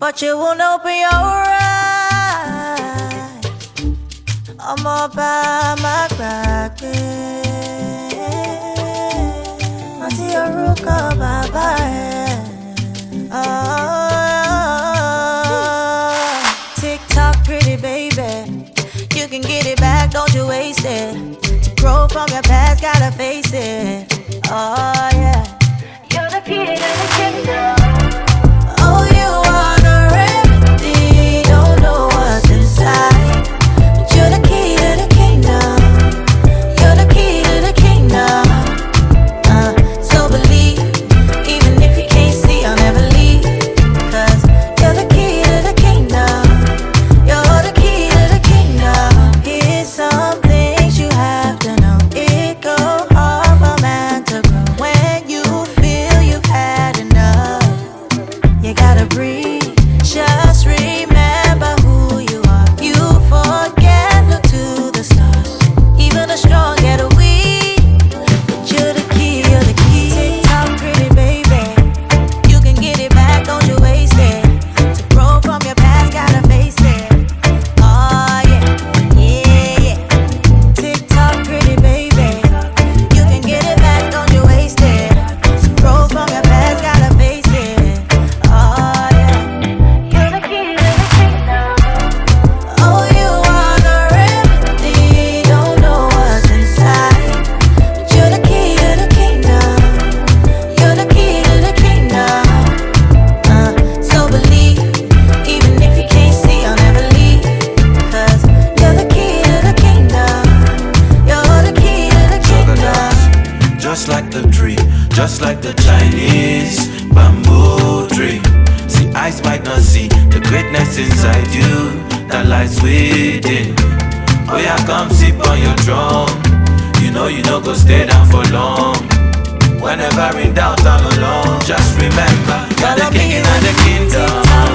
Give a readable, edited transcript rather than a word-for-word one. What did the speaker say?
but you won't open your eyes. I'm all by my crack. Auntie Aruka, bye-bye. TikTok, pretty baby. You can get it back, don't you waste it. To grow from your past, gotta face it. Oh yeah. You're the key to the kingdom. Oh, you are the remedy. Don't know what's inside, but you're the key to the kingdom. You're the key to the kingdom. So believe, even if you can't see, I'll never leave. 'Cause you're the key to the kingdom. You're the key to the kingdom. Here's some things you have to know. It go hard for man to grow. When you feel you've had enough, you gotta breathe. Just remember who you are. You forget, look to the stars. Even the strong get weak, but you're the key, you're the key. TikTok, pretty baby. You can get it back, don't you waste it. To grow from your past, gotta face it. Oh yeah, yeah, yeah. TikTok, pretty baby. You can get it back, don't you waste it. To grow from your past, gotta face it. Oh yeah. You're the key to the kingdom. Oh, you are the remedy. Don't know what's inside, but you're the key to the kingdom. You're the key to the kingdom. So believe, even if you can't see, I'll never leave. 'Cause you're the key to the kingdom. You're the key to the kingdom. Just like the tree, just like the Chinese bamboo tree. See, eyes might not see the greatness inside you that lies within. Oh yeah, come sip on your drum. You know go stay down for long. Whenever in doubt and alone, just remember you're the king in the kingdom.